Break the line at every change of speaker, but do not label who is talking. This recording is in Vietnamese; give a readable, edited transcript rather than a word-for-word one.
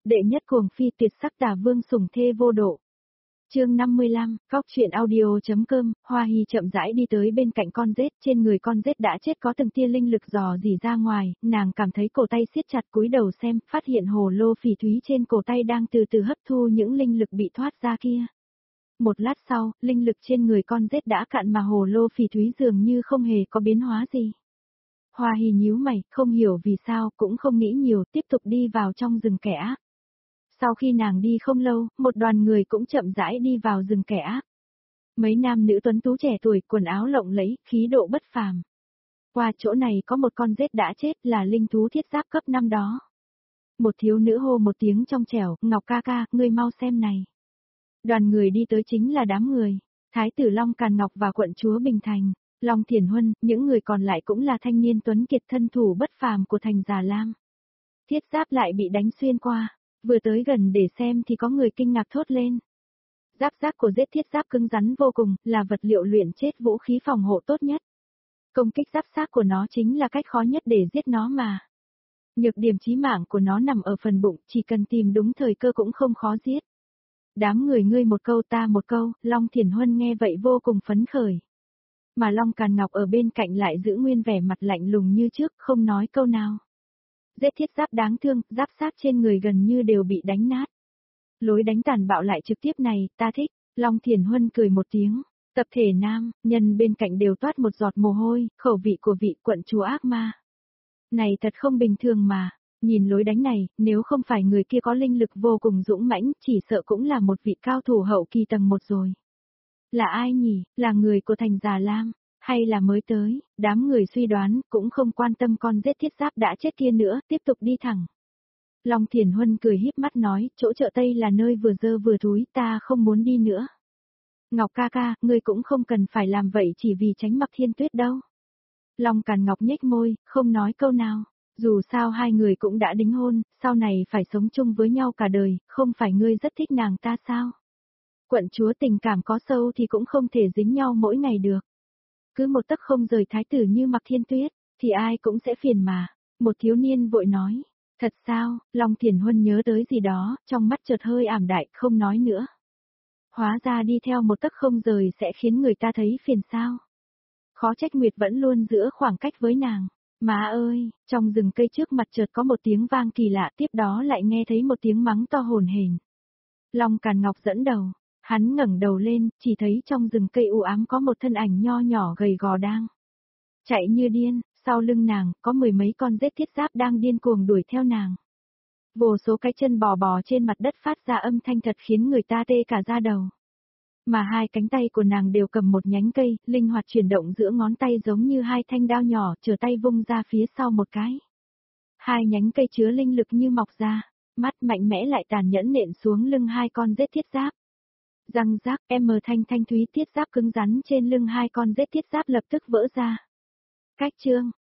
Đệ nhất cuồng phi tuyệt sắc tả vương sủng thê vô độ. Chương 55, Góc truyện audio.com. Hoa Hi chậm rãi đi tới bên cạnh con rết, trên người con rết đã chết có từng tia linh lực dò dỉ ra ngoài, nàng cảm thấy cổ tay siết chặt, cúi đầu xem, phát hiện hồ lô phỉ thúy trên cổ tay đang từ từ hấp thu những linh lực bị thoát ra kia. Một lát sau, linh lực trên người con rết đã cạn mà hồ lô phỉ thúy dường như không hề có biến hóa gì. Hoa Hi nhíu mày, không hiểu vì sao, cũng không nghĩ nhiều, tiếp tục đi vào trong rừng kẻ ác. Sau khi nàng đi không lâu, một đoàn người cũng chậm rãi đi vào rừng kẻ ác. Mấy nam nữ tuấn tú trẻ tuổi, quần áo lộng lẫy, khí độ bất phàm. Qua chỗ này có một con rết đã chết, là linh thú thiết giáp cấp 5 đó. Một thiếu nữ hô một tiếng trong trẻo, Ngọc ca ca, ngươi mau xem này. Đoàn người đi tới chính là đám người, Thái tử Long Càn Ngọc và quận chúa Bình Thành, Long Thiển Huân, những người còn lại cũng là thanh niên tuấn kiệt thân thủ bất phàm của thành Già Lam. Thiết giáp lại bị đánh xuyên qua. Vừa tới gần để xem thì có người kinh ngạc thốt lên. Giáp xác của rết thiết giáp cứng rắn vô cùng, là vật liệu luyện chết vũ khí phòng hộ tốt nhất. Công kích giáp xác của nó chính là cách khó nhất để giết nó mà. Nhược điểm chí mạng của nó nằm ở phần bụng, chỉ cần tìm đúng thời cơ cũng không khó giết. Đám người ngươi một câu ta một câu, Long Thiển Huân nghe vậy vô cùng phấn khởi. Mà Long Càn Ngọc ở bên cạnh lại giữ nguyên vẻ mặt lạnh lùng như trước, không nói câu nào. Rết thiết giáp đáng thương, giáp xác trên người gần như đều bị đánh nát. Lối đánh tàn bạo lại trực tiếp này, ta thích. Long Thiển Huân cười một tiếng. Tập thể nam, nhân bên cạnh đều toát một giọt mồ hôi, khẩu vị của vị quận chúa ác ma. Này thật không bình thường mà. Nhìn lối đánh này, nếu không phải người kia có linh lực vô cùng dũng mãnh, chỉ sợ cũng là một vị cao thủ hậu kỳ tầng 1 rồi. Là ai nhỉ, là người của thành Già Lam, hay là mới tới, đám người suy đoán, cũng không quan tâm con rết thiết giáp đã chết kia nữa, tiếp tục đi thẳng. Long Thiển Huân cười híp mắt nói, chỗ chợ Tây là nơi vừa dơ vừa thúi, ta không muốn đi nữa. Ngọc ca ca, ngươi cũng không cần phải làm vậy chỉ vì tránh Mặc Thiên Tuyết đâu. Long Càn Ngọc nhếch môi, không nói câu nào. Dù sao hai người cũng đã đính hôn, sau này phải sống chung với nhau cả đời, không phải ngươi rất thích nàng ta sao? Quận chúa tình cảm có sâu thì cũng không thể dính nhau mỗi ngày được. Cứ một tấc không rời thái tử như Mặc Thiên Tuyết, thì ai cũng sẽ phiền mà. Một thiếu niên vội nói, thật sao, Long Thiển Huân nhớ tới gì đó, trong mắt chợt hơi ảm đạm, không nói nữa. Hóa ra đi theo một tấc không rời sẽ khiến người ta thấy phiền sao. Khó trách Nguyệt vẫn luôn giữ khoảng cách với nàng. Má ơi, trong rừng cây trước mặt chợt có một tiếng vang kỳ lạ, tiếp đó lại nghe thấy một tiếng mắng to hồn hển. Long Càn Ngọc dẫn đầu, hắn ngẩng đầu lên, chỉ thấy trong rừng cây u ám có một thân ảnh nho nhỏ gầy gò đang chạy như điên, sau lưng nàng có mười mấy con rết thiết giáp đang điên cuồng đuổi theo nàng. Vô số cái chân bò bò trên mặt đất phát ra âm thanh thật khiến người ta tê cả da đầu. Mà hai cánh tay của nàng đều cầm một nhánh cây, linh hoạt chuyển động giữa ngón tay giống như hai thanh đao nhỏ, trở tay vung ra phía sau một cái. Hai nhánh cây chứa linh lực như mọc ra, mắt mạnh mẽ lại tàn nhẫn nện xuống lưng hai con rết thiết giáp. Răng rác, thanh thúy thiết giáp cứng rắn trên lưng hai con rết thiết giáp lập tức vỡ ra. Cách chương,